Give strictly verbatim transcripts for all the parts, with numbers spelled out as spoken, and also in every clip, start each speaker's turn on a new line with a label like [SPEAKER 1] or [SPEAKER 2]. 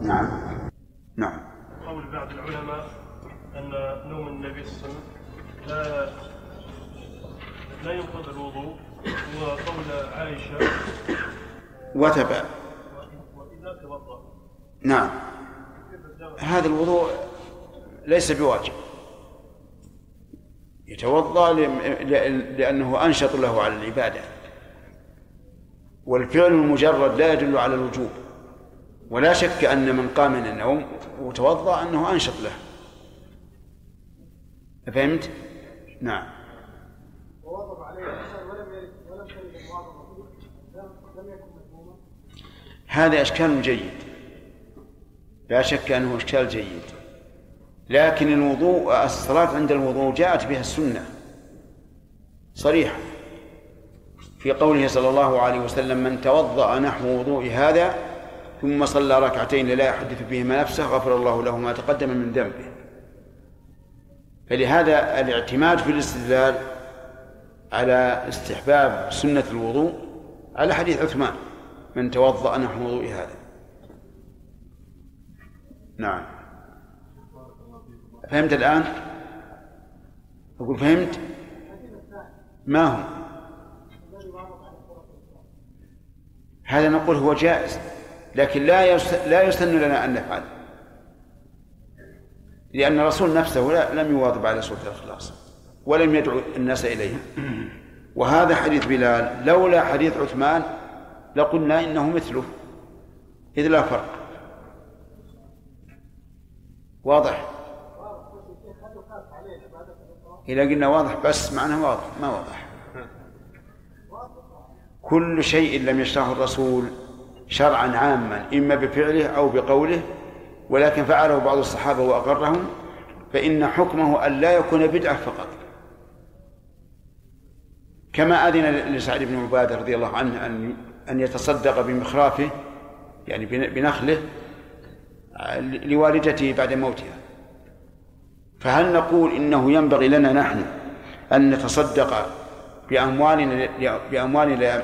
[SPEAKER 1] نعم نعم.
[SPEAKER 2] قول بعض العلماء أن نوم النبي صلى الله عليه وسلم لا لا ينقض الوضوء، وقول عائشة
[SPEAKER 1] وتبع
[SPEAKER 2] وإذا توضأ.
[SPEAKER 1] نعم، هذا الوضوء ليس بواجب، يتوضأ لأنه أنشط له على العبادة، والفعل المجرد لا يدل على الوجوب، ولا شك أن من قام من النوم وتوضأ أنه أنشط له. فهمت؟ نعم.
[SPEAKER 3] ووضب عليه الإنسان ولم يرد ولم ترد المواظبة لم يكن مذموما.
[SPEAKER 1] هذا إشكال جيد، لا شك أنه إشكال جيد، لكن الوضوء الصلاة عند الوضوء جاءت بها السنة صريحة في قوله صلى الله عليه وسلم: من توضأ نحو وضوء هذا ثم صلى ركعتين لا يحدث فيهما نفسه غفر الله له ما تقدم من ذنبه. فلهذا الاعتماد في الاستدلال على استحباب سنة الوضوء على حديث عثمان: من توضأ نحو وضوء هذا. نعم. فهمت الآن؟ أقول فهمت؟ ما هو؟ هذا نقول هو جائز، لكن لا لا يسن لنا أن نفعل، لأن الرسول نفسه لم يواظب على سورة الإخلاص ولم يدعو الناس إليها. وهذا حديث بلال لولا حديث عثمان لقلنا إنه مثله، إذ لا فرق. واضح؟ إذا قلنا واضح بس معناه واضح، ما واضح. كل شيء لم يشرعه الرسول شرعا عاما إما بفعله أو بقوله ولكن فعله بعض الصحابة وأقرهم، فإن حكمه أن لا يكون بدعة فقط. كما أذن لسعد بن عبادة رضي الله عنه أن أن يتصدق بمخرافه يعني بنخله لوالدته بعد موتها. فهل نقول إنه ينبغي لنا نحن أن نتصدق بأموالنا بأموالنا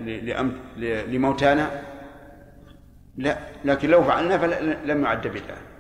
[SPEAKER 1] لموتانا؟ لا، لكن لو فعلنا فلم يعد بدعة.